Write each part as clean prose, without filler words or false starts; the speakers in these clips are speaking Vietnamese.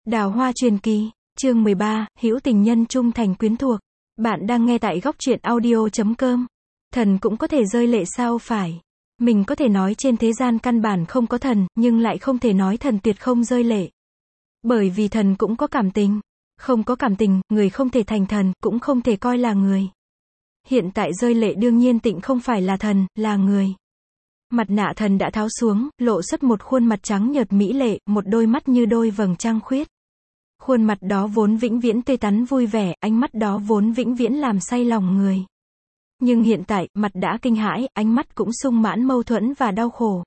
Đào Hoa truyền kỳ, chương 13, hữu tình nhân trung thành quyến thuộc. Bạn đang nghe tại góc truyện audio.com. Thần cũng có thể rơi lệ sao phải? Mình có thể nói trên thế gian căn bản không có thần, nhưng lại không thể nói thần tuyệt không rơi lệ. Bởi vì thần cũng có cảm tình. Không có cảm tình, người không thể thành thần, cũng không thể coi là người. Hiện tại rơi lệ đương nhiên Tịnh không phải là thần, là người. Mặt nạ thần đã tháo xuống, lộ xuất một khuôn mặt trắng nhợt mỹ lệ, một đôi mắt như đôi vầng trăng khuyết. Khuôn mặt đó vốn vĩnh viễn tươi tắn vui vẻ, ánh mắt đó vốn vĩnh viễn làm say lòng người. Nhưng hiện tại, mặt đã kinh hãi, ánh mắt cũng sung mãn mâu thuẫn và đau khổ.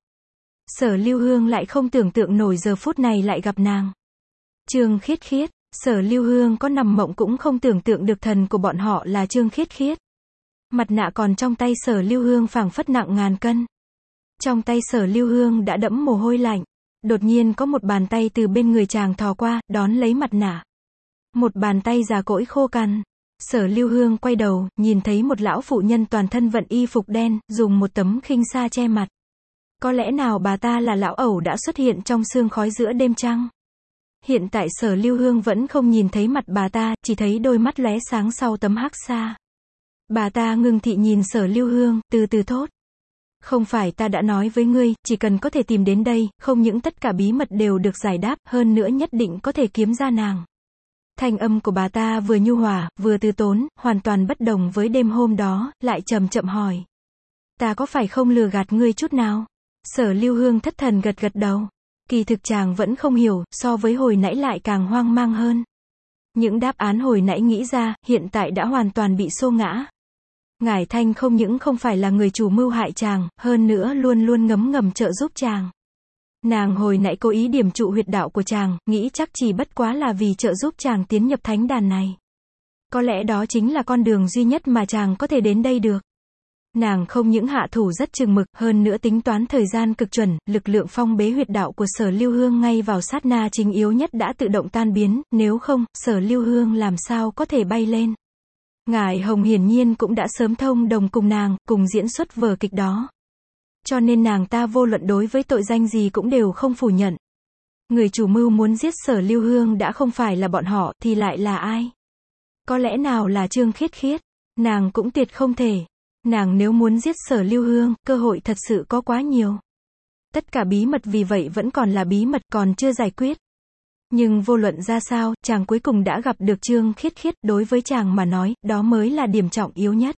Sở Lưu Hương lại không tưởng tượng nổi giờ phút này lại gặp nàng. Trương Khiết Khiết, Sở Lưu Hương có nằm mộng cũng không tưởng tượng được thần của bọn họ là Trương Khiết Khiết. Mặt nạ còn trong tay Sở Lưu Hương phảng phất nặng ngàn cân. Trong tay Sở Lưu Hương đã đẫm mồ hôi lạnh. Đột nhiên có một bàn tay từ bên người chàng thò qua, đón lấy mặt nạ. Một bàn tay già cỗi khô cằn. Sở Lưu Hương quay đầu, nhìn thấy một lão phụ nhân toàn thân vận y phục đen, dùng một tấm khinh sa che mặt. Có lẽ nào bà ta là lão ẩu đã xuất hiện trong sương khói giữa đêm trăng? Hiện tại Sở Lưu Hương vẫn không nhìn thấy mặt bà ta, chỉ thấy đôi mắt lóe sáng sau tấm hắc sa. Bà ta ngưng thị nhìn Sở Lưu Hương, từ từ thốt. Không phải ta đã nói với ngươi, chỉ cần có thể tìm đến đây, không những tất cả bí mật đều được giải đáp, hơn nữa nhất định có thể kiếm ra nàng. Thanh âm của bà ta vừa nhu hòa, vừa từ tốn, hoàn toàn bất đồng với đêm hôm đó, lại chậm chậm hỏi. Ta có phải không lừa gạt ngươi chút nào? Sở Lưu Hương thất thần gật gật đầu. Kỳ thực chàng vẫn không hiểu, so với hồi nãy lại càng hoang mang hơn. Những đáp án hồi nãy nghĩ ra, hiện tại đã hoàn toàn bị xô ngã. Ngải Thanh không những không phải là người chủ mưu hại chàng, hơn nữa luôn luôn ngấm ngầm trợ giúp chàng. Nàng hồi nãy cố ý điểm trụ huyệt đạo của chàng, nghĩ chắc chỉ bất quá là vì trợ giúp chàng tiến nhập thánh đàn này. Có lẽ đó chính là con đường duy nhất mà chàng có thể đến đây được. Nàng không những hạ thủ rất chừng mực, hơn nữa tính toán thời gian cực chuẩn, lực lượng phong bế huyệt đạo của Sở Lưu Hương ngay vào sát na chính yếu nhất đã tự động tan biến, nếu không, Sở Lưu Hương làm sao có thể bay lên. Ngải Hồng hiển nhiên cũng đã sớm thông đồng cùng nàng, cùng diễn xuất vở kịch đó. Cho nên nàng ta vô luận đối với tội danh gì cũng đều không phủ nhận. Người chủ mưu muốn giết Sở Lưu Hương đã không phải là bọn họ, thì lại là ai? Có lẽ nào là Trương Khiết Khiết? Nàng cũng tuyệt không thể. Nàng nếu muốn giết Sở Lưu Hương, cơ hội thật sự có quá nhiều. Tất cả bí mật vì vậy vẫn còn là bí mật, còn chưa giải quyết. Nhưng vô luận ra sao, chàng cuối cùng đã gặp được Trương Khiết Khiết, đối với chàng mà nói, đó mới là điểm trọng yếu nhất.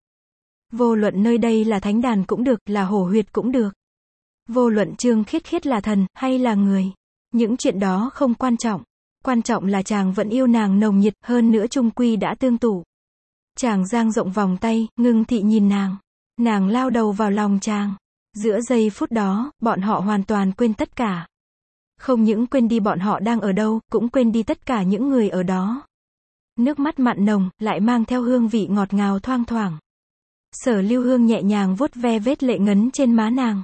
Vô luận nơi đây là thánh đàn cũng được, là hổ huyệt cũng được. Vô luận Trương Khiết Khiết là thần, hay là người. Những chuyện đó không quan trọng. Quan trọng là chàng vẫn yêu nàng nồng nhiệt, hơn nữa chung quy đã tương tụ. Chàng dang rộng vòng tay, ngưng thị nhìn nàng. Nàng lao đầu vào lòng chàng. Giữa giây phút đó, bọn họ hoàn toàn quên tất cả. Không những quên đi bọn họ đang ở đâu, cũng quên đi tất cả những người ở đó. Nước mắt mặn nồng, lại mang theo hương vị ngọt ngào thoang thoảng. Sở Lưu Hương nhẹ nhàng vuốt ve vết lệ ngấn trên má nàng.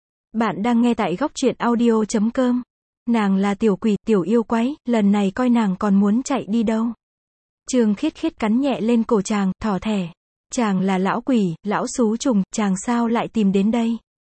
Bạn đang nghe tại góc truyện audio.com. Nàng là tiểu quỷ, tiểu yêu quái, lần này coi nàng còn muốn chạy đi đâu. Trương Khiết Khiết cắn nhẹ lên cổ chàng, thỏ thẻ. Chàng là lão quỷ, lão xú trùng, chàng sao lại tìm đến đây?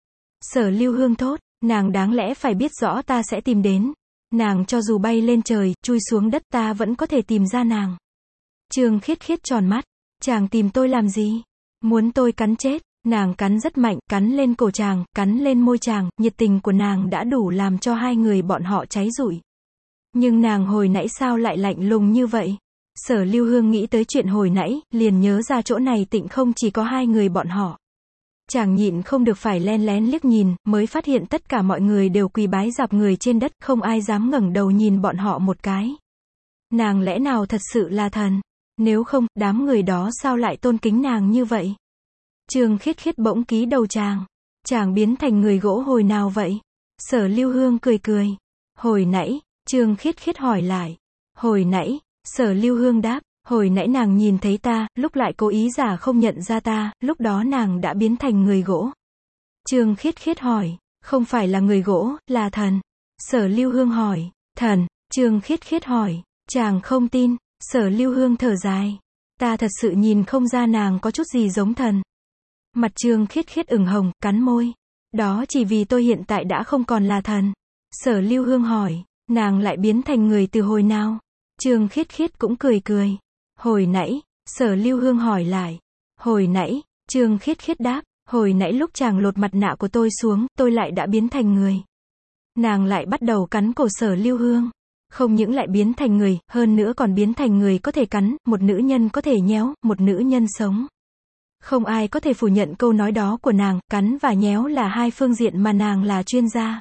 Sở Lưu Hương thốt, nàng đáng lẽ phải biết rõ ta sẽ tìm đến. Nàng cho dù bay lên trời, chui xuống đất ta vẫn có thể tìm ra nàng. Trương Khiết Khiết tròn mắt. Chàng tìm tôi làm gì? Muốn tôi cắn chết? Nàng cắn rất mạnh, cắn lên cổ chàng, cắn lên môi chàng, nhiệt tình của nàng đã đủ làm cho hai người bọn họ cháy rụi. Nhưng nàng hồi nãy sao lại lạnh lùng như vậy? Sở Lưu Hương nghĩ tới chuyện hồi nãy, liền nhớ ra chỗ này Tịnh không chỉ có hai người bọn họ. Chàng nhịn không được phải len lén liếc nhìn, mới phát hiện tất cả mọi người đều quỳ bái dạp người trên đất, không ai dám ngẩng đầu nhìn bọn họ một cái. Nàng lẽ nào thật sự là thần? Nếu không, đám người đó sao lại tôn kính nàng như vậy? Trương Khiết Khiết bỗng ký đầu chàng. Chàng biến thành người gỗ hồi nào vậy? Sở Lưu Hương cười cười. Hồi nãy, Trương Khiết Khiết hỏi lại. Hồi nãy, Sở Lưu Hương đáp. Hồi nãy nàng nhìn thấy ta, lúc lại cố ý giả không nhận ra ta, lúc đó nàng đã biến thành người gỗ. Trương Khiết Khiết hỏi. Không phải là người gỗ, là thần. Sở Lưu Hương hỏi. Thần? Trương Khiết Khiết hỏi. Chàng không tin. Sở Lưu Hương thở dài. Ta thật sự nhìn không ra nàng có chút gì giống thần. Mặt Trương Khiết Khiết ửng hồng, cắn môi. Đó chỉ vì tôi hiện tại đã không còn là thần. Sở Lưu Hương hỏi. Nàng lại biến thành người từ hồi nào? Trương Khiết Khiết cũng cười cười. Hồi nãy, Sở Lưu Hương hỏi lại. Hồi nãy, Trương Khiết Khiết đáp, hồi nãy lúc chàng lột mặt nạ của tôi xuống, tôi lại đã biến thành người. Nàng lại bắt đầu cắn cổ Sở Lưu Hương. Không những lại biến thành người, hơn nữa còn biến thành người có thể cắn, một nữ nhân có thể nhéo, một nữ nhân sống. Không ai có thể phủ nhận câu nói đó của nàng, cắn và nhéo là hai phương diện mà nàng là chuyên gia.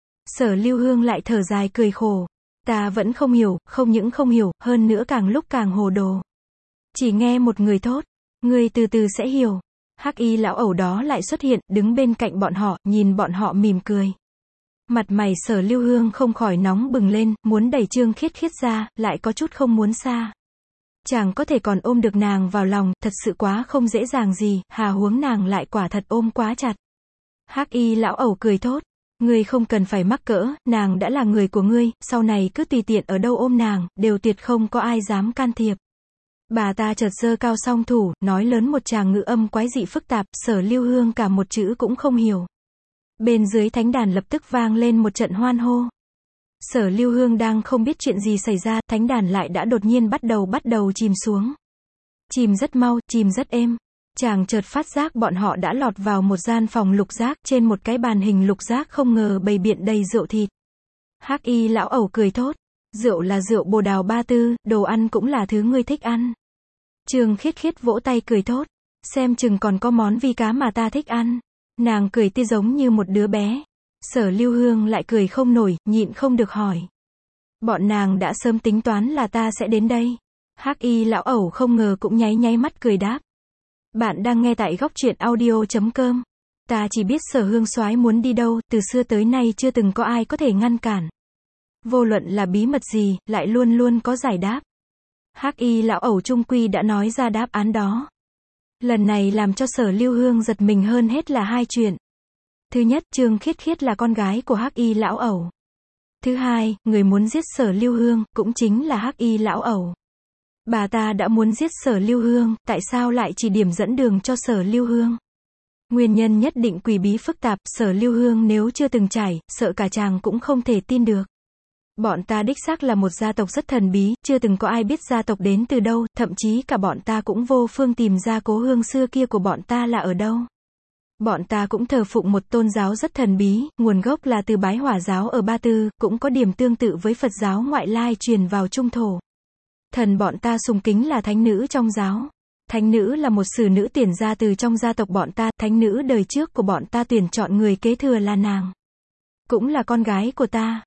Sở Lưu Hương lại thở dài cười khổ. Ta vẫn không hiểu, không những không hiểu, hơn nữa càng lúc càng hồ đồ. Chỉ nghe một người thốt, người từ từ sẽ hiểu. Hắc y lão ẩu đó lại xuất hiện, đứng bên cạnh bọn họ, nhìn bọn họ mỉm cười. Mặt mày Sở Lưu Hương không khỏi nóng bừng lên, muốn đẩy Trương Khiết Khiết ra, lại có chút không muốn xa. Chàng có thể còn ôm được nàng vào lòng, thật sự quá không dễ dàng gì, hà huống nàng lại quả thật ôm quá chặt. Hắc y lão ẩu cười thốt, ngươi không cần phải mắc cỡ, nàng đã là người của ngươi, sau này cứ tùy tiện ở đâu ôm nàng, đều tuyệt không có ai dám can thiệp. Bà ta chợt giơ cao song thủ, nói lớn một tràng ngữ âm quái dị phức tạp, Sở Lưu Hương cả một chữ cũng không hiểu. Bên dưới thánh đàn lập tức vang lên một trận hoan hô. Sở Lưu Hương đang không biết chuyện gì xảy ra, thánh đàn lại đã đột nhiên bắt đầu chìm xuống. Chìm rất mau, chìm rất êm. Chàng chợt phát giác bọn họ đã lọt vào một gian phòng lục giác, trên một cái bàn hình lục giác không ngờ bày biện đầy rượu thịt. Hắc y lão ẩu cười thốt, rượu là rượu Bồ Đào Ba Tư, đồ ăn cũng là thứ ngươi thích ăn. Trương Khiết Khiết vỗ tay cười thốt, xem chừng còn có món vi cá mà ta thích ăn. Nàng cười tươi giống như một đứa bé. Sở Lưu Hương lại cười không nổi, nhịn không được hỏi. Bọn nàng đã sớm tính toán là ta sẽ đến đây. Hắc y lão ẩu không ngờ cũng nháy mắt cười đáp. Bạn đang nghe tại góc truyện audio.com. Ta chỉ biết Sở Hương soái muốn đi đâu, từ xưa tới nay chưa từng có ai có thể ngăn cản. Vô luận là bí mật gì, lại luôn luôn có giải đáp. Hắc y lão ẩu trung quy đã nói ra đáp án đó. Lần này làm cho Sở Lưu Hương giật mình hơn hết là hai chuyện. Thứ nhất, Trương Khiết Khiết là con gái của Hắc y lão ẩu. Thứ hai, người muốn giết Sở Lưu Hương, cũng chính là Hắc y lão ẩu. Bà ta đã muốn giết Sở Lưu Hương, tại sao lại chỉ điểm dẫn đường cho Sở Lưu Hương? Nguyên nhân nhất định quỷ bí phức tạp, Sở Lưu Hương nếu chưa từng trải, sợ cả chàng cũng không thể tin được. Bọn ta đích xác là một gia tộc rất thần bí, chưa từng có ai biết gia tộc đến từ đâu, thậm chí cả bọn ta cũng vô phương tìm ra cố hương xưa kia của bọn ta là ở đâu. Bọn ta cũng thờ phụng một tôn giáo rất thần bí, nguồn gốc là từ Bái Hỏa giáo ở Ba Tư, cũng có điểm tương tự với Phật giáo ngoại lai truyền vào Trung Thổ. Thần bọn ta sùng kính là thánh nữ trong giáo. Thánh nữ là một sử nữ tuyển ra từ trong gia tộc bọn ta, thánh nữ đời trước của bọn ta tuyển chọn người kế thừa là nàng. Cũng là con gái của ta.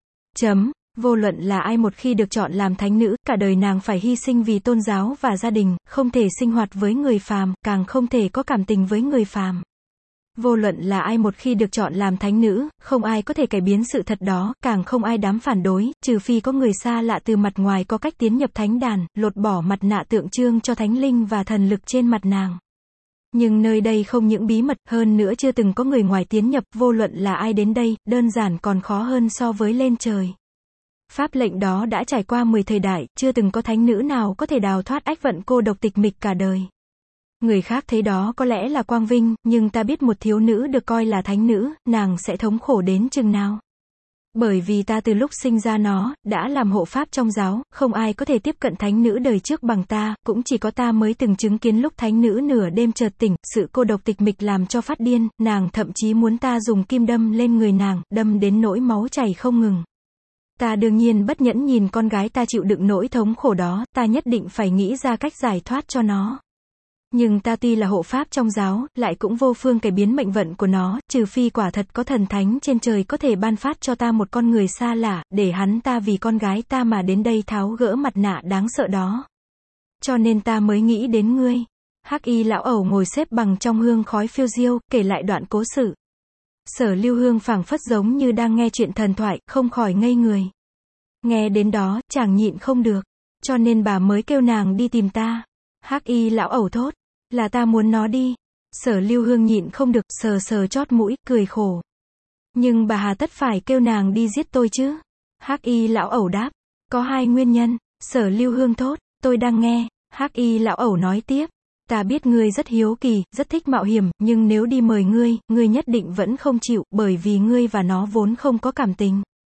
Vô luận là ai một khi được chọn làm thánh nữ, cả đời nàng phải hy sinh vì tôn giáo và gia đình, không thể sinh hoạt với người phàm, càng không thể có cảm tình với người phàm. Vô luận là ai một khi được chọn làm thánh nữ, không ai có thể cải biến sự thật đó, càng không ai dám phản đối, trừ phi có người xa lạ từ mặt ngoài có cách tiến nhập thánh đàn, lột bỏ mặt nạ tượng trưng cho thánh linh và thần lực trên mặt nàng. Nhưng nơi đây không những bí mật, hơn nữa chưa từng có người ngoài tiến nhập, vô luận là ai đến đây, đơn giản còn khó hơn so với lên trời. Pháp lệnh đó đã trải qua 10 thời đại, chưa từng có thánh nữ nào có thể đào thoát ách vận cô độc tịch mịch cả đời. Người khác thấy đó có lẽ là quang vinh, nhưng ta biết một thiếu nữ được coi là thánh nữ, nàng sẽ thống khổ đến chừng nào. Bởi vì ta từ lúc sinh ra nó, đã làm hộ pháp trong giáo, không ai có thể tiếp cận thánh nữ đời trước bằng ta, cũng chỉ có ta mới từng chứng kiến lúc thánh nữ nửa đêm chợt tỉnh, sự cô độc tịch mịch làm cho phát điên, nàng thậm chí muốn ta dùng kim đâm lên người nàng, đâm đến nỗi máu chảy không ngừng. Ta đương nhiên bất nhẫn nhìn con gái ta chịu đựng nỗi thống khổ đó, ta nhất định phải nghĩ ra cách giải thoát cho nó. Nhưng ta tuy là hộ pháp trong giáo, lại cũng vô phương cải biến mệnh vận của nó, trừ phi quả thật có thần thánh trên trời có thể ban phát cho ta một con người xa lạ, để hắn ta vì con gái ta mà đến đây tháo gỡ mặt nạ đáng sợ đó. Cho nên ta mới nghĩ đến ngươi. Hắc y lão ẩu ngồi xếp bằng trong hương khói phiêu diêu, kể lại đoạn cố sự. Sở Lưu Hương phảng phất giống như đang nghe chuyện thần thoại, không khỏi ngây người. Nghe đến đó, chàng nhịn không được, cho nên bà mới kêu nàng đi tìm ta. Hắc y lão ẩu thốt, là ta muốn nó đi. Sở Lưu Hương nhịn không được, sờ chót mũi, cười khổ. Nhưng bà hà tất phải kêu nàng đi giết tôi chứ? Hắc y lão ẩu đáp, có hai nguyên nhân. Sở Lưu Hương thốt, tôi đang nghe. Hắc y lão ẩu nói tiếp, ta biết ngươi rất hiếu kỳ, rất thích mạo hiểm, nhưng nếu đi mời ngươi, ngươi nhất định vẫn không chịu, bởi vì ngươi và nó vốn không có cảm tình.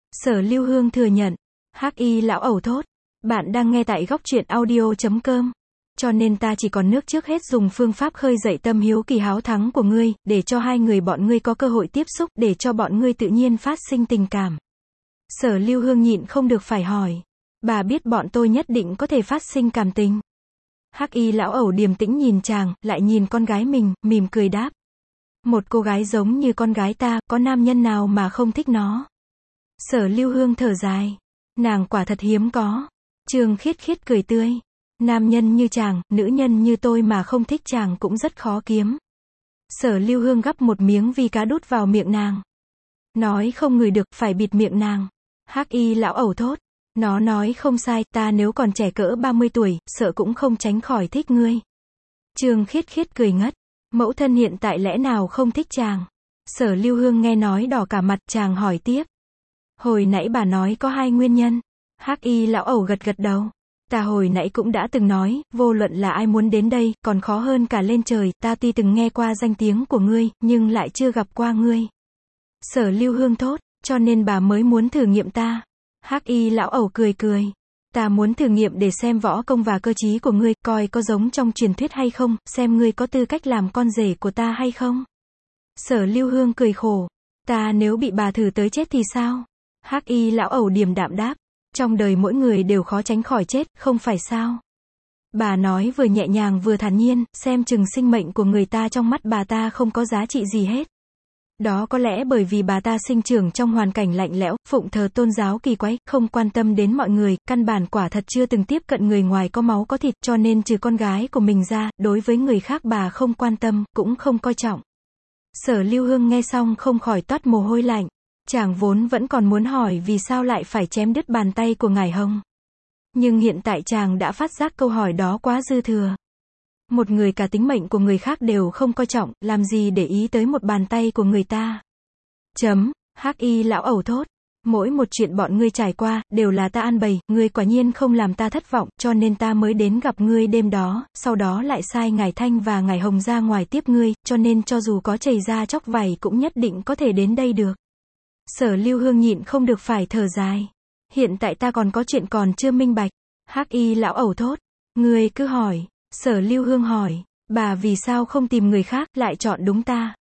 Sở Lưu Hương thừa nhận. Hắc Y lão ẩu thốt. Bạn đang nghe tại góc truyện audio.com. Cho nên ta chỉ còn nước trước hết dùng phương pháp khơi dậy tâm hiếu kỳ háo thắng của ngươi, để cho hai người bọn ngươi có cơ hội tiếp xúc, để cho bọn ngươi tự nhiên phát sinh tình cảm. Sở Lưu Hương nhịn không được phải hỏi. Bà biết bọn tôi nhất định có thể phát sinh cảm tình. Hắc Y lão ẩu điềm tĩnh nhìn chàng, lại nhìn con gái mình, mỉm cười đáp. Một cô gái giống như con gái ta, có nam nhân nào mà không thích nó. Sở Lưu Hương thở dài. Nàng quả thật hiếm có. Trương Khiết Khiết cười tươi. Nam nhân như chàng, nữ nhân như tôi mà không thích chàng cũng rất khó kiếm. Sở Lưu Hương gắp một miếng vi cá đút vào miệng nàng. Nói không ngửi được, phải bịt miệng nàng. Hắc Y lão ẩu thốt. Nó nói không sai, ta nếu còn trẻ cỡ 30 tuổi, sợ cũng không tránh khỏi thích ngươi. Trương Khiết Khiết cười ngất. Mẫu thân hiện tại lẽ nào không thích chàng? Sở Lưu Hương nghe nói đỏ cả mặt, chàng hỏi tiếp. Hồi nãy bà nói có hai nguyên nhân. Hắc Y lão ẩu gật gật đầu. Ta hồi nãy cũng đã từng nói, vô luận là ai muốn đến đây, còn khó hơn cả lên trời, ta tuy từng nghe qua danh tiếng của ngươi, nhưng lại chưa gặp qua ngươi. Sở Lưu Hương thốt, cho nên bà mới muốn thử nghiệm ta. Hắc Y lão ẩu cười cười. Ta muốn thử nghiệm để xem võ công và cơ trí của ngươi, coi có giống trong truyền thuyết hay không, xem ngươi có tư cách làm con rể của ta hay không. Sở Lưu Hương cười khổ. Ta nếu bị bà thử tới chết thì sao? Hắc Y lão ẩu điềm đạm đáp. Trong đời mỗi người đều khó tránh khỏi chết, không phải sao? Bà nói vừa nhẹ nhàng vừa thản nhiên, xem chừng sinh mệnh của người ta trong mắt bà ta không có giá trị gì hết. Đó có lẽ bởi vì bà ta sinh trưởng trong hoàn cảnh lạnh lẽo, phụng thờ tôn giáo kỳ quái, không quan tâm đến mọi người, căn bản quả thật chưa từng tiếp cận người ngoài có máu có thịt, cho nên trừ con gái của mình ra, đối với người khác bà không quan tâm, cũng không coi trọng. Sở Lưu Hương nghe xong không khỏi toát mồ hôi lạnh. Chàng vốn vẫn còn muốn hỏi vì sao lại phải chém đứt bàn tay của ngải hồng. Nhưng hiện tại chàng đã phát giác câu hỏi đó quá dư thừa. Một người cả tính mệnh của người khác đều không coi trọng, làm gì để ý tới một bàn tay của người ta. Hắc Y lão ẩu thốt. Mỗi một chuyện bọn ngươi trải qua, đều là ta an bày, ngươi quả nhiên không làm ta thất vọng, cho nên ta mới đến gặp ngươi đêm đó, sau đó lại sai ngải Thanh và ngải Hồng ra ngoài tiếp ngươi, cho nên cho dù có chảy ra chóc vảy cũng nhất định có thể đến đây được. Sở Lưu Hương nhịn không được phải thở dài. Hiện tại ta còn có chuyện còn chưa minh bạch. Hắc Y lão ẩu thốt. Ngươi cứ hỏi. Sở Lưu Hương hỏi. Bà vì sao không tìm người khác, lại chọn đúng ta?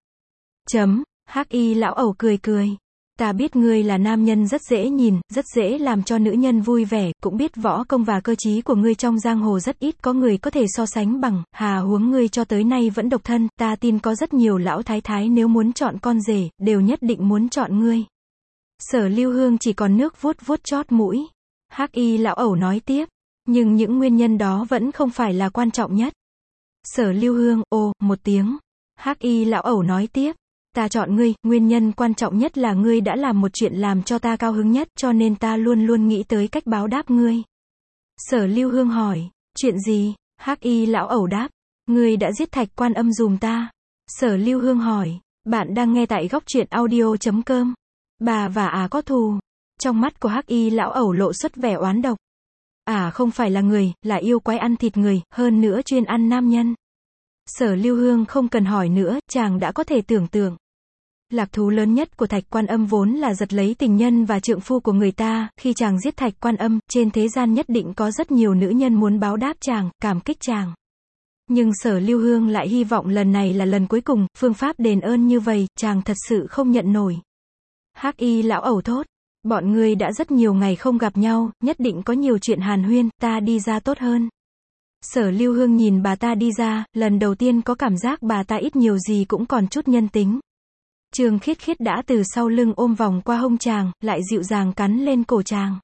Hắc Y lão ẩu cười cười. Ta biết ngươi là nam nhân rất dễ nhìn, rất dễ làm cho nữ nhân vui vẻ, cũng biết võ công và cơ trí của ngươi trong giang hồ rất ít có người có thể so sánh bằng, hà huống ngươi cho tới nay vẫn độc thân, ta tin có rất nhiều lão thái thái nếu muốn chọn con rể, đều nhất định muốn chọn ngươi. Sở Lưu Hương chỉ còn nước vuốt vuốt chót mũi. Hắc Y lão ẩu nói tiếp. Nhưng những nguyên nhân đó vẫn không phải là quan trọng nhất. Sở Lưu Hương, một tiếng. Hắc Y lão ẩu nói tiếp. Ta chọn ngươi, nguyên nhân quan trọng nhất là ngươi đã làm một chuyện làm cho ta cao hứng nhất, cho nên ta luôn luôn nghĩ tới cách báo đáp ngươi. Sở Lưu Hương hỏi. Chuyện gì? Hắc Y lão ẩu đáp. Ngươi đã giết Thạch Quan Âm giùm ta. Sở Lưu Hương hỏi. Bạn đang nghe tại góc truyện audio.com. Bà và có thù. Trong mắt của Hắc Y lão ẩu lộ xuất vẻ oán độc. Không phải là người, là yêu quái ăn thịt người, hơn nữa chuyên ăn nam nhân. Sở Lưu Hương không cần hỏi nữa, chàng đã có thể tưởng tượng. Lạc thú lớn nhất của Thạch Quan Âm vốn là giật lấy tình nhân và trượng phu của người ta, khi chàng giết Thạch Quan Âm, trên thế gian nhất định có rất nhiều nữ nhân muốn báo đáp chàng, cảm kích chàng. Nhưng Sở Lưu Hương lại hy vọng lần này là lần cuối cùng, phương pháp đền ơn như vậy, chàng thật sự không nhận nổi. Hắc Y lão ẩu thốt. Bọn ngươi đã rất nhiều ngày không gặp nhau, nhất định có nhiều chuyện hàn huyên, ta đi ra tốt hơn. Sở Lưu Hương nhìn bà ta đi ra, lần đầu tiên có cảm giác bà ta ít nhiều gì cũng còn chút nhân tính. Trương Khiết Khiết đã từ sau lưng ôm vòng qua hông chàng, lại dịu dàng cắn lên cổ chàng.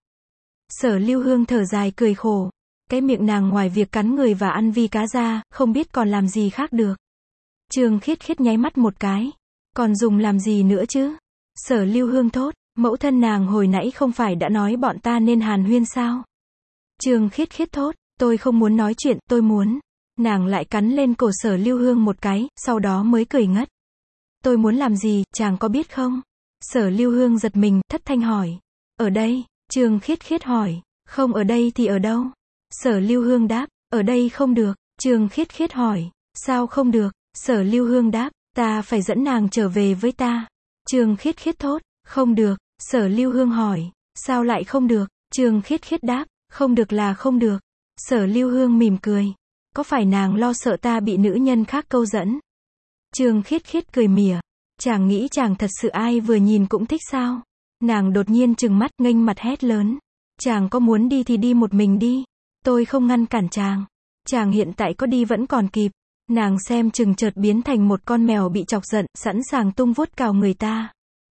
Sở Lưu Hương thở dài cười khổ. Cái miệng nàng ngoài việc cắn người và ăn vi cá ra, không biết còn làm gì khác được. Trương Khiết Khiết nháy mắt một cái. Còn dùng làm gì nữa chứ? Sở Lưu Hương thốt. Mẫu thân nàng hồi nãy không phải đã nói bọn ta nên hàn huyên sao? Trương Khiết Khiết thốt. Tôi không muốn nói chuyện, tôi muốn. Nàng lại cắn lên cổ Sở Lưu Hương một cái, sau đó mới cười ngất. Tôi muốn làm gì, chàng có biết không? Sở Lưu Hương giật mình, thất thanh hỏi. Ở đây, Trương Khiết Khiết hỏi. Không ở đây thì ở đâu? Sở Lưu Hương đáp. Ở đây không được. Trương Khiết Khiết hỏi. Sao không được? Sở Lưu Hương đáp. Ta phải dẫn nàng trở về với ta. Trương Khiết Khiết thốt. Không được. Sở Lưu Hương hỏi, sao lại không được? Trương Khiết Khiết đáp, không được là không được. Sở Lưu Hương mỉm cười, có phải nàng lo sợ ta bị nữ nhân khác câu dẫn? Trương Khiết Khiết cười mỉa, chàng nghĩ chàng thật sự ai vừa nhìn cũng thích sao? Nàng đột nhiên trừng mắt, nghênh mặt hét lớn, chàng có muốn đi thì đi một mình đi, tôi không ngăn cản chàng. Chàng hiện tại có đi vẫn còn kịp. Nàng xem chừng chợt biến thành một con mèo bị chọc giận, sẵn sàng tung vuốt cào người ta.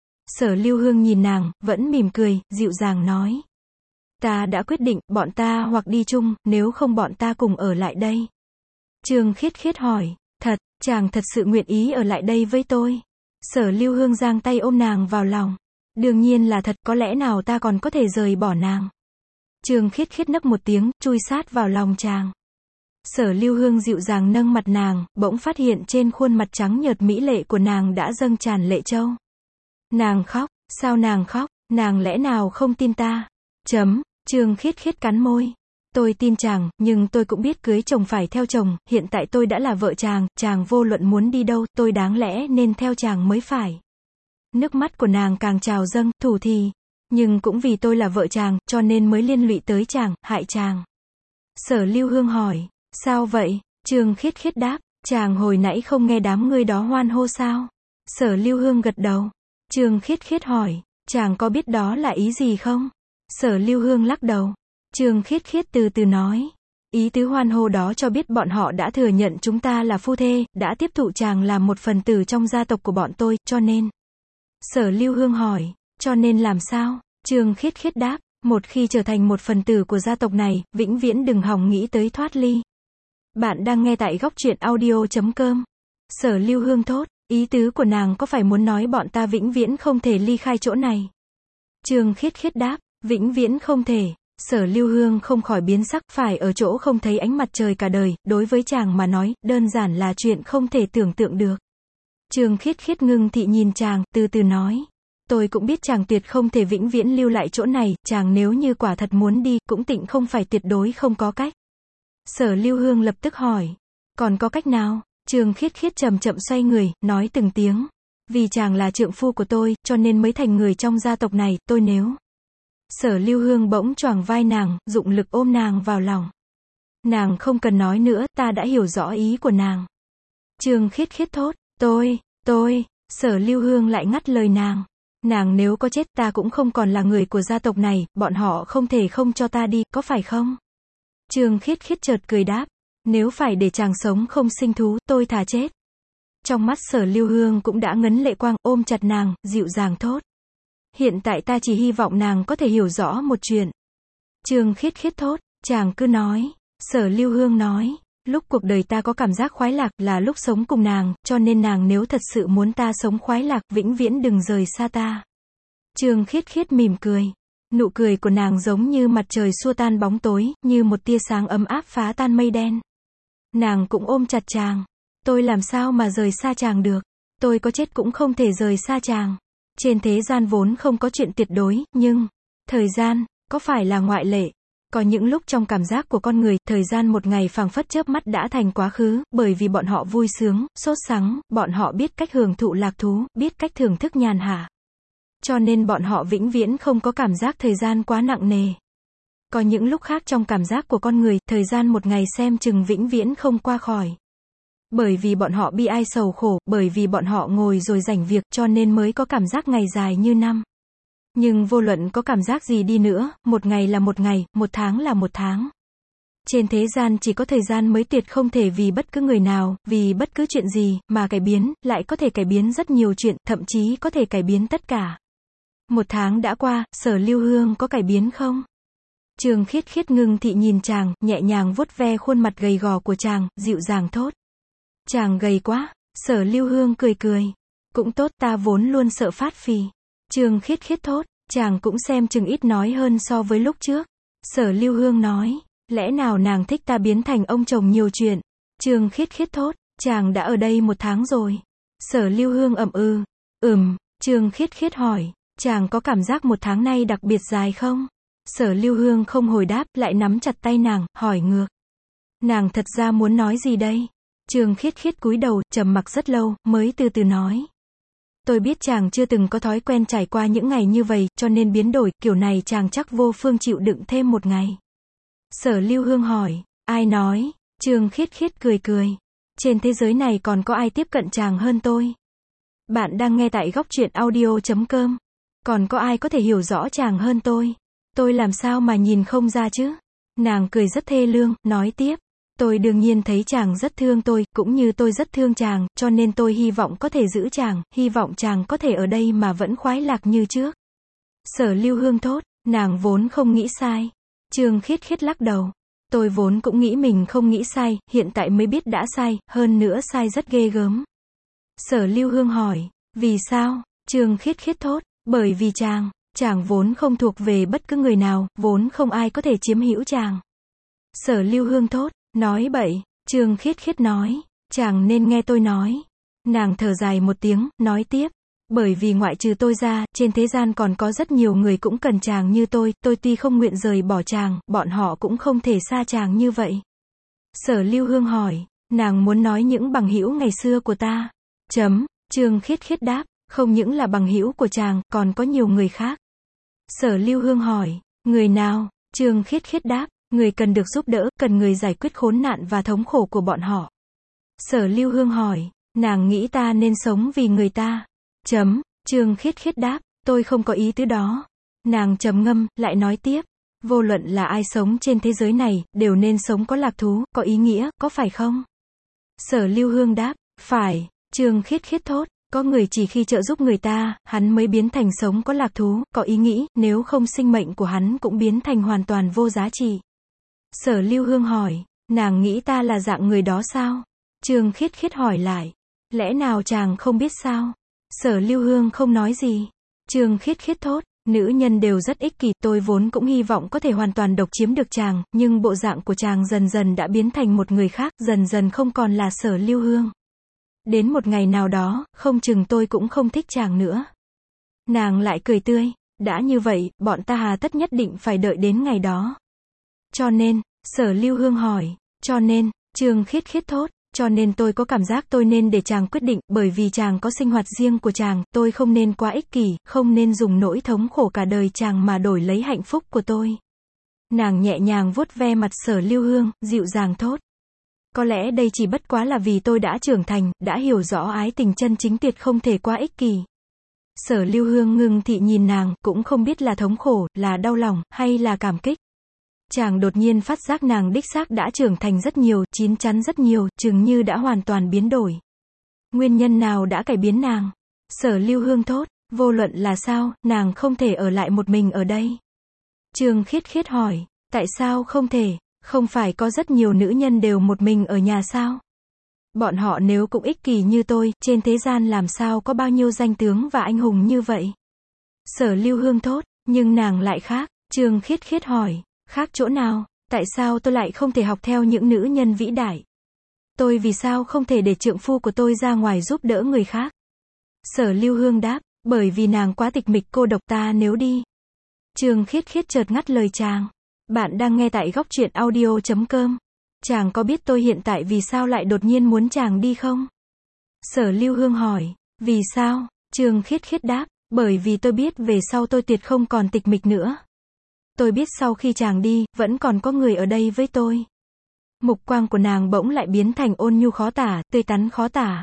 Sở Lưu Hương nhìn nàng, vẫn mỉm cười, dịu dàng nói. Ta đã quyết định, bọn ta hoặc đi chung, nếu không bọn ta cùng ở lại đây. Trương Khiết Khiết hỏi, thật, chàng thật sự nguyện ý ở lại đây với tôi? Sở Lưu Hương giang tay ôm nàng vào lòng. Đương nhiên là thật, có lẽ nào ta còn có thể rời bỏ nàng? Trương Khiết Khiết nấc một tiếng, chui sát vào lòng chàng. Sở Lưu Hương dịu dàng nâng mặt nàng, bỗng phát hiện trên khuôn mặt trắng nhợt mỹ lệ của nàng đã dâng tràn lệ trâu. Nàng khóc, sao nàng khóc, nàng lẽ nào không tin ta? Trương Khiết Khiết cắn môi. Tôi tin chàng, nhưng tôi cũng biết cưới chồng phải theo chồng, hiện tại tôi đã là vợ chàng vô luận muốn đi đâu, tôi đáng lẽ nên theo chàng mới phải. Nước mắt của nàng càng trào dâng, thủ thì. Nhưng cũng vì tôi là vợ chàng, cho nên mới liên lụy tới chàng, hại chàng. Sở Lưu Hương hỏi, sao vậy? Trương Khiết Khiết đáp, chàng hồi nãy không nghe đám ngươi đó hoan hô sao? Sở Lưu Hương gật đầu. Trương Khiết Khiết hỏi, chàng có biết đó là ý gì không? Sở Lưu Hương lắc đầu. Trương Khiết Khiết từ từ nói, ý tứ hoan hô đó cho biết bọn họ đã thừa nhận chúng ta là phu thê, đã tiếp thụ chàng làm một phần tử trong gia tộc của bọn tôi, cho nên. Sở Lưu Hương hỏi, cho nên làm sao? Trương Khiết Khiết đáp, một khi trở thành một phần tử của gia tộc này, vĩnh viễn đừng hòng nghĩ tới thoát ly. Bạn đang nghe tại góc truyện audio.com. Sở Lưu Hương thốt, ý tứ của nàng có phải muốn nói bọn ta vĩnh viễn không thể ly khai chỗ này? Trương Khiết Khiết đáp, vĩnh viễn không thể. Sở Lưu Hương không khỏi biến sắc, phải ở chỗ không thấy ánh mặt trời cả đời, đối với chàng mà nói, đơn giản là chuyện không thể tưởng tượng được. Trương Khiết Khiết ngưng thị nhìn chàng, từ từ nói. Tôi cũng biết chàng tuyệt không thể vĩnh viễn lưu lại chỗ này, chàng nếu như quả thật muốn đi, cũng tịnh không phải tuyệt đối không có cách. Sở Lưu Hương lập tức hỏi, còn có cách nào? Trương Khiết Khiết chậm chậm xoay người, nói từng tiếng. Vì chàng là trượng phu của tôi, cho nên mới thành người trong gia tộc này, tôi nếu. Sở Lưu Hương bỗng choàng vai nàng, dụng lực ôm nàng vào lòng. Nàng không cần nói nữa, ta đã hiểu rõ ý của nàng. Trương Khiết Khiết thốt, tôi, Sở Lưu Hương lại ngắt lời nàng. Nàng nếu có chết ta cũng không còn là người của gia tộc này, bọn họ không thể không cho ta đi, có phải không? Trương Khiết Khiết chợt cười đáp, nếu phải để chàng sống không sinh thú, tôi thà chết. Trong mắt Sở Lưu Hương cũng đã ngấn lệ quang, ôm chặt nàng, dịu dàng thốt. Hiện tại ta chỉ hy vọng nàng có thể hiểu rõ một chuyện. Trương Khiết Khiết thốt, chàng cứ nói. Sở Lưu Hương nói, lúc cuộc đời ta có cảm giác khoái lạc là lúc sống cùng nàng, cho nên nàng nếu thật sự muốn ta sống khoái lạc, vĩnh viễn đừng rời xa ta. Trương Khiết Khiết mỉm cười. Nụ cười của nàng giống như mặt trời xua tan bóng tối, như một tia sáng ấm áp phá tan mây đen. Nàng cũng ôm chặt chàng. Tôi làm sao mà rời xa chàng được? Tôi có chết cũng không thể rời xa chàng. Trên thế gian vốn không có chuyện tuyệt đối, nhưng thời gian có phải là ngoại lệ? Có những lúc trong cảm giác của con người, thời gian một ngày phảng phất chớp mắt đã thành quá khứ, bởi vì bọn họ vui sướng, sốt sắng, bọn họ biết cách hưởng thụ lạc thú, biết cách thưởng thức nhàn hạ. Cho nên bọn họ vĩnh viễn không có cảm giác thời gian quá nặng nề. Có những lúc khác trong cảm giác của con người, thời gian một ngày xem chừng vĩnh viễn không qua khỏi. Bởi vì bọn họ bi ai sầu khổ, bởi vì bọn họ ngồi rồi rảnh việc, cho nên mới có cảm giác ngày dài như năm. Nhưng vô luận có cảm giác gì đi nữa, một ngày là một ngày, một tháng là một tháng. Trên thế gian chỉ có thời gian mới tuyệt không thể vì bất cứ người nào, vì bất cứ chuyện gì, mà cải biến, lại có thể cải biến rất nhiều chuyện, thậm chí có thể cải biến tất cả. Một tháng đã qua, Sở Lưu Hương có cải biến không? Trương Khiết Khiết ngưng thị nhìn chàng, nhẹ nhàng vuốt ve khuôn mặt gầy gò của chàng, dịu dàng thốt. Chàng gầy quá. Sở Lưu Hương cười cười. Cũng tốt, ta vốn luôn sợ phát phì. Trương Khiết Khiết thốt, chàng cũng xem chừng ít nói hơn so với lúc trước. Sở Lưu Hương nói, lẽ nào nàng thích ta biến thành ông chồng nhiều chuyện? Trương Khiết Khiết thốt, chàng đã ở đây một tháng rồi. Sở Lưu Hương Trương Khiết Khiết hỏi, chàng có cảm giác một tháng nay đặc biệt dài không? Sở Lưu Hương không hồi đáp, lại nắm chặt tay nàng, hỏi ngược. Nàng thật ra muốn nói gì đây? Trương Khiết Khiết cúi đầu, trầm mặc rất lâu, mới từ từ nói. Tôi biết chàng chưa từng có thói quen trải qua những ngày như vậy, cho nên biến đổi, kiểu này chàng chắc vô phương chịu đựng thêm một ngày. Sở Lưu Hương hỏi, ai nói? Trương Khiết Khiết cười cười. Trên thế giới này còn có ai tiếp cận chàng hơn tôi? Bạn đang nghe tại góc truyện audio.com. Còn có ai có thể hiểu rõ chàng hơn tôi? Tôi làm sao mà nhìn không ra chứ? Nàng cười rất thê lương, nói tiếp. Tôi đương nhiên thấy chàng rất thương tôi, cũng như tôi rất thương chàng, cho nên tôi hy vọng có thể giữ chàng, hy vọng chàng có thể ở đây mà vẫn khoái lạc như trước. Sở Lưu Hương thốt, nàng vốn không nghĩ sai. Trương Khiết Khiết lắc đầu. Tôi vốn cũng nghĩ mình không nghĩ sai, hiện tại mới biết đã sai, hơn nữa sai rất ghê gớm. Sở Lưu Hương hỏi, vì sao? Trương Khiết Khiết thốt, bởi vì chàng vốn không thuộc về bất cứ người nào, vốn không ai có thể chiếm hữu chàng. Sở Lưu Hương thốt, nói bậy. Trương Khiết Khiết nói, chàng nên nghe tôi nói. Nàng thở dài một tiếng, nói tiếp. Bởi vì ngoại trừ tôi ra, trên thế gian còn có rất nhiều người cũng cần chàng như tôi tuy không nguyện rời bỏ chàng, bọn họ cũng không thể xa chàng như vậy. Sở Lưu Hương hỏi, nàng muốn nói những bằng hữu ngày xưa của ta. Trương Khiết Khiết đáp, không những là bằng hữu của chàng, còn có nhiều người khác. Sở Lưu Hương hỏi, người nào? Trương Khiết Khiết đáp, người cần được giúp đỡ, cần người giải quyết khốn nạn và thống khổ của bọn họ. Sở Lưu Hương hỏi, nàng nghĩ ta nên sống vì người ta. Trương Khiết Khiết đáp, tôi không có ý tứ đó. Nàng trầm ngâm, lại nói tiếp, vô luận là ai sống trên thế giới này, đều nên sống có lạc thú, có ý nghĩa, có phải không? Sở Lưu Hương đáp, phải. Trương Khiết Khiết thốt, có người chỉ khi trợ giúp người ta, hắn mới biến thành sống có lạc thú, có ý nghĩ, nếu không sinh mệnh của hắn cũng biến thành hoàn toàn vô giá trị. Sở Lưu Hương hỏi, nàng nghĩ ta là dạng người đó sao? Trương Khiết Khiết hỏi lại, lẽ nào chàng không biết sao? Sở Lưu Hương không nói gì. Trương Khiết Khiết thốt, nữ nhân đều rất ích kỷ, tôi vốn cũng hy vọng có thể hoàn toàn độc chiếm được chàng, nhưng bộ dạng của chàng dần dần đã biến thành một người khác, dần dần không còn là Sở Lưu Hương. Đến một ngày nào đó, không chừng tôi cũng không thích chàng nữa. Nàng lại cười tươi, đã như vậy, bọn ta hà tất nhất định phải đợi đến ngày đó. Cho nên, Sở Lưu Hương hỏi, cho nên, Trương Khiết Khiết thốt, cho nên tôi có cảm giác tôi nên để chàng quyết định, bởi vì chàng có sinh hoạt riêng của chàng, tôi không nên quá ích kỷ, không nên dùng nỗi thống khổ cả đời chàng mà đổi lấy hạnh phúc của tôi. Nàng nhẹ nhàng vuốt ve mặt Sở Lưu Hương, dịu dàng thốt. Có lẽ đây chỉ bất quá là vì tôi đã trưởng thành, đã hiểu rõ ái tình chân chính tuyệt không thể quá ích kỷ. Sở Lưu Hương ngưng thị nhìn nàng, cũng không biết là thống khổ, là đau lòng, hay là cảm kích. Chàng đột nhiên phát giác nàng đích xác đã trưởng thành rất nhiều, chín chắn rất nhiều, chừng như đã hoàn toàn biến đổi. Nguyên nhân nào đã cải biến nàng? Sở Lưu Hương thốt, vô luận là sao, nàng không thể ở lại một mình ở đây. Trương Khiết Khiết hỏi, tại sao không thể? Không phải có rất nhiều nữ nhân đều một mình ở nhà sao? Bọn họ nếu cũng ích kỷ như tôi, trên thế gian làm sao có bao nhiêu danh tướng và anh hùng như vậy? Sở Lưu Hương thốt, nhưng nàng lại khác. Trương Khiết Khiết hỏi, khác chỗ nào? Tại sao tôi lại không thể học theo những nữ nhân vĩ đại? Tôi vì sao không thể để trượng phu của tôi ra ngoài giúp đỡ người khác? Sở Lưu Hương đáp, bởi vì nàng quá tịch mịch cô độc, ta nếu đi. Trương Khiết Khiết chợt ngắt lời chàng. Bạn đang nghe tại góc truyện audio.com. Chàng có biết tôi hiện tại vì sao lại đột nhiên muốn chàng đi không? Sở Lưu Hương hỏi, vì sao? Trương Khiết Khiết đáp, bởi vì tôi biết về sau tôi tuyệt không còn tịch mịch nữa. Tôi biết sau khi chàng đi, vẫn còn có người ở đây với tôi. Mục quang của nàng bỗng lại biến thành ôn nhu khó tả, tươi tắn khó tả.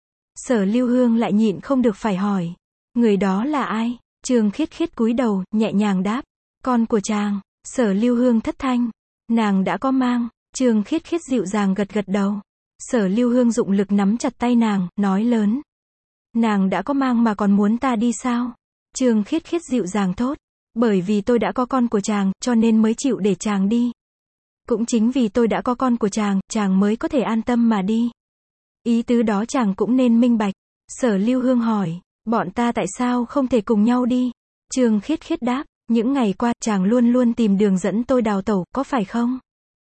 Sở Lưu Hương lại nhịn không được phải hỏi, người đó là ai? Trương Khiết Khiết cúi đầu, nhẹ nhàng đáp, con của chàng. Sở Lưu Hương thất thanh, nàng đã có mang. Trương Khiết Khiết dịu dàng gật gật đầu. Sở Lưu Hương dụng lực nắm chặt tay nàng, nói lớn, nàng đã có mang mà còn muốn ta đi sao? Trương Khiết Khiết dịu dàng thốt, bởi vì tôi đã có con của chàng, cho nên mới chịu để chàng đi. Cũng chính vì tôi đã có con của chàng mới có thể an tâm mà đi. Ý tứ đó chàng cũng nên minh bạch. Sở Lưu Hương hỏi, bọn ta tại sao không thể cùng nhau đi? Trương Khiết Khiết đáp, những ngày qua, chàng luôn luôn tìm đường dẫn tôi đào tẩu, có phải không?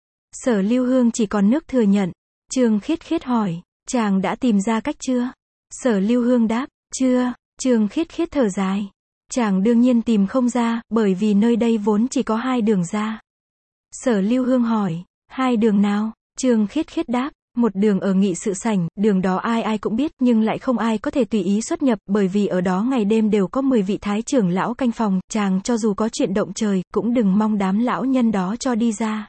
Sở Lưu Hương chỉ còn nước thừa nhận. Trương Khiết Khiết hỏi, chàng đã tìm ra cách chưa? Sở Lưu Hương đáp, chưa. Trương Khiết Khiết thở dài. Chàng đương nhiên tìm không ra, bởi vì nơi đây vốn chỉ có hai đường ra. Sở Lưu Hương hỏi, hai đường nào? Trương Khiết Khiết đáp, Một đường ở nghị sự sảnh, đường đó ai ai cũng biết, nhưng lại không ai có thể tùy ý xuất nhập, bởi vì ở đó ngày đêm đều có 10 vị thái trưởng lão canh phòng, chàng cho dù có chuyện động trời, cũng đừng mong đám lão nhân đó cho đi ra.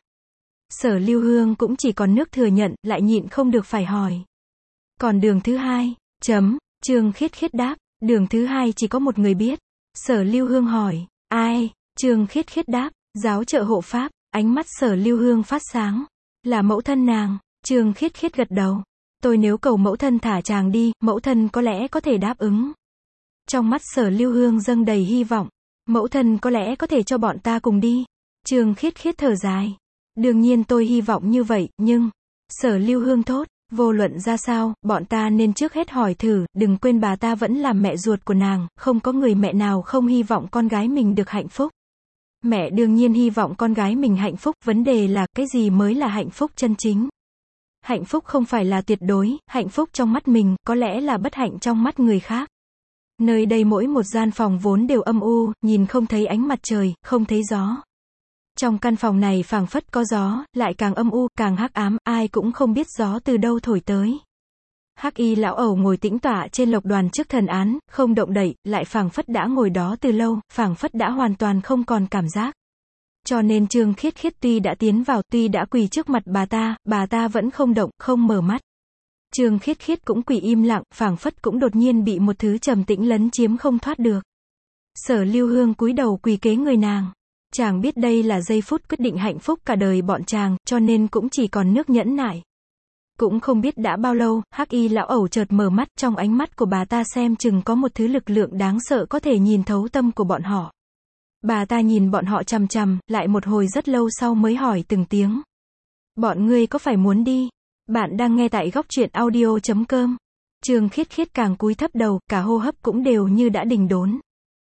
Sở Lưu Hương cũng chỉ còn nước thừa nhận, lại nhịn không được phải hỏi. Còn đường thứ hai, Trương Khiết Khiết đáp, đường thứ hai chỉ có một người biết. Sở Lưu Hương hỏi, ai? Trương Khiết Khiết đáp, giáo trợ hộ pháp. Ánh mắt Sở Lưu Hương phát sáng. Là mẫu thân nàng. Trương Khiết Khiết gật đầu. Tôi nếu cầu mẫu thân thả chàng đi, mẫu thân có lẽ có thể đáp ứng. Trong mắt Sở Lưu Hương dâng đầy hy vọng. Mẫu thân có lẽ có thể cho bọn ta cùng đi. Trương Khiết Khiết thở dài. Đương nhiên tôi hy vọng như vậy, nhưng... Sở Lưu Hương thốt. Vô luận ra sao, bọn ta nên trước hết hỏi thử, đừng quên bà ta vẫn là mẹ ruột của nàng, không có người mẹ nào không hy vọng con gái mình được hạnh phúc. Mẹ đương nhiên hy vọng con gái mình hạnh phúc, vấn đề là, cái gì mới là hạnh phúc chân chính? Hạnh phúc không phải là tuyệt đối, hạnh phúc trong mắt mình, có lẽ là bất hạnh trong mắt người khác. Nơi đây mỗi một gian phòng vốn đều âm u, nhìn không thấy ánh mặt trời, không thấy gió. Trong căn phòng này phảng phất có gió, lại càng âm u, càng hắc ám, ai cũng không biết gió từ đâu thổi tới. Hắc y lão ẩu ngồi tĩnh tọa trên lộc đoàn trước thần án, không động đậy, lại phảng phất đã ngồi đó từ lâu, phảng phất đã hoàn toàn không còn cảm giác. Cho nên Trương Khiết Khiết tuy đã tiến vào, tuy đã quỳ trước mặt bà ta vẫn không động, không mở mắt. Trương Khiết Khiết cũng quỳ im lặng, phảng phất cũng đột nhiên bị một thứ trầm tĩnh lấn chiếm không thoát được. Sở Lưu Hương cúi đầu quỳ kế người nàng. Chàng biết đây là giây phút quyết định hạnh phúc cả đời bọn chàng, cho nên cũng chỉ còn nước nhẫn nại. Cũng không biết đã bao lâu, hắc y lão ẩu chợt mở mắt, trong ánh mắt của bà ta xem chừng có một thứ lực lượng đáng sợ có thể nhìn thấu tâm của bọn họ. Bà ta nhìn bọn họ chằm chằm, lại một hồi rất lâu sau mới hỏi từng tiếng. Bọn ngươi có phải muốn đi? Bạn đang nghe tại góc truyện audio.com. Trương Khiết Khiết càng cúi thấp đầu, cả hô hấp cũng đều như đã đình đốn.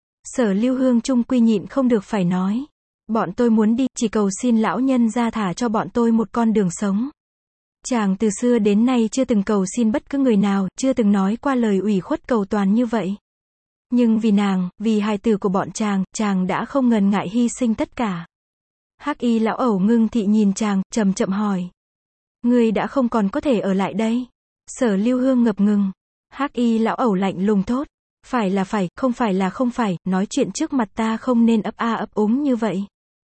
Sở Lưu Hương chung quy nhịn không được phải nói. Bọn tôi muốn đi, chỉ cầu xin lão nhân ra thả cho bọn tôi một con đường sống. Chàng từ xưa đến nay chưa từng cầu xin bất cứ người nào, chưa từng nói qua lời ủy khuất cầu toàn như vậy. Nhưng vì nàng, vì hài tử của bọn chàng đã không ngần ngại hy sinh tất cả. Hắc y lão ẩu ngưng thị nhìn chàng, chậm chậm hỏi. Ngươi đã không còn có thể ở lại đây. Sở Lưu Hương ngập ngừng. Hắc y lão ẩu lạnh lùng thốt. Phải là phải, không phải là không phải, nói chuyện trước mặt ta không nên ấp a ấp úng như vậy.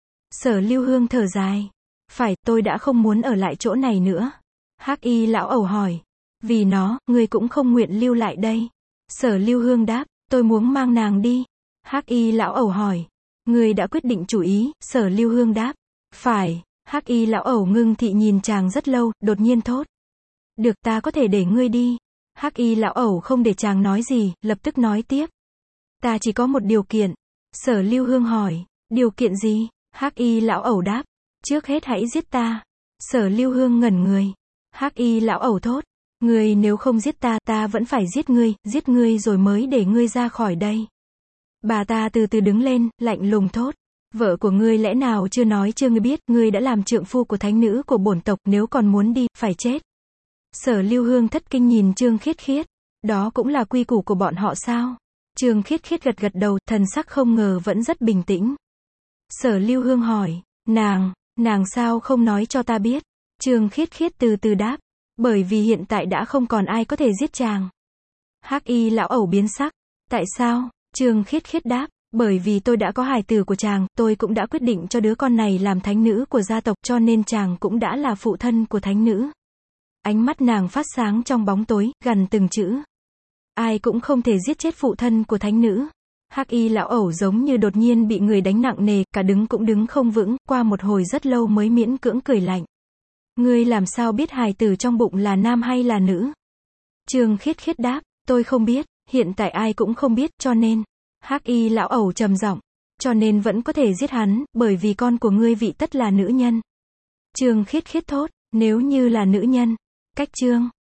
Sở Lưu Hương thở dài. Phải, tôi đã không muốn ở lại chỗ này nữa. Hắc y lão ẩu hỏi. Vì nó, ngươi cũng không nguyện lưu lại đây. Sở Lưu Hương đáp, tôi muốn mang nàng đi. Hắc y lão ẩu hỏi. Ngươi đã quyết định chủ ý, Sở Lưu Hương đáp. Phải, hắc y lão ẩu ngưng thị nhìn chàng rất lâu, đột nhiên thốt. Được, ta có thể để ngươi đi. Hắc y lão ẩu không để chàng nói gì, lập tức nói tiếp. Ta chỉ có một điều kiện. Sở Lưu Hương hỏi. Điều kiện gì? Hắc y lão ẩu đáp. Trước hết hãy giết ta. Sở Lưu Hương ngẩn người. Hắc y lão ẩu thốt. Ngươi nếu không giết ta vẫn phải giết ngươi rồi mới để ngươi ra khỏi đây. Bà ta từ từ đứng lên, lạnh lùng thốt. Vợ của ngươi lẽ nào chưa nói chưa ngươi biết, ngươi đã làm trượng phu của thánh nữ của bổn tộc, nếu còn muốn đi, phải chết. Sở Lưu Hương thất kinh nhìn Trương Khiết Khiết. Đó cũng là quy củ của bọn họ sao? Trương Khiết Khiết gật gật đầu, thần sắc không ngờ vẫn rất bình tĩnh. Sở Lưu Hương hỏi, nàng sao không nói cho ta biết? Trương Khiết Khiết từ từ đáp, bởi vì hiện tại đã không còn ai có thể giết chàng. Hắc y lão ẩu biến sắc, tại sao? Trương Khiết Khiết đáp, bởi vì tôi đã có hài tử của chàng, tôi cũng đã quyết định cho đứa con này làm thánh nữ của gia tộc, cho nên chàng cũng đã là phụ thân của thánh nữ. Ánh mắt nàng phát sáng trong bóng tối, gằn từng chữ. Ai cũng không thể giết chết phụ thân của thánh nữ. Hắc y lão ẩu giống như đột nhiên bị người đánh nặng nề, cả đứng cũng đứng không vững, qua một hồi rất lâu mới miễn cưỡng cười lạnh. Ngươi làm sao biết hài tử trong bụng là nam hay là nữ? Trương Khiết Khiết đáp, tôi không biết, hiện tại ai cũng không biết, cho nên. Hắc y lão ẩu trầm giọng, cho nên vẫn có thể giết hắn, bởi vì con của ngươi vị tất là nữ nhân. Trương Khiết Khiết thốt, nếu như là nữ nhân. Cách chương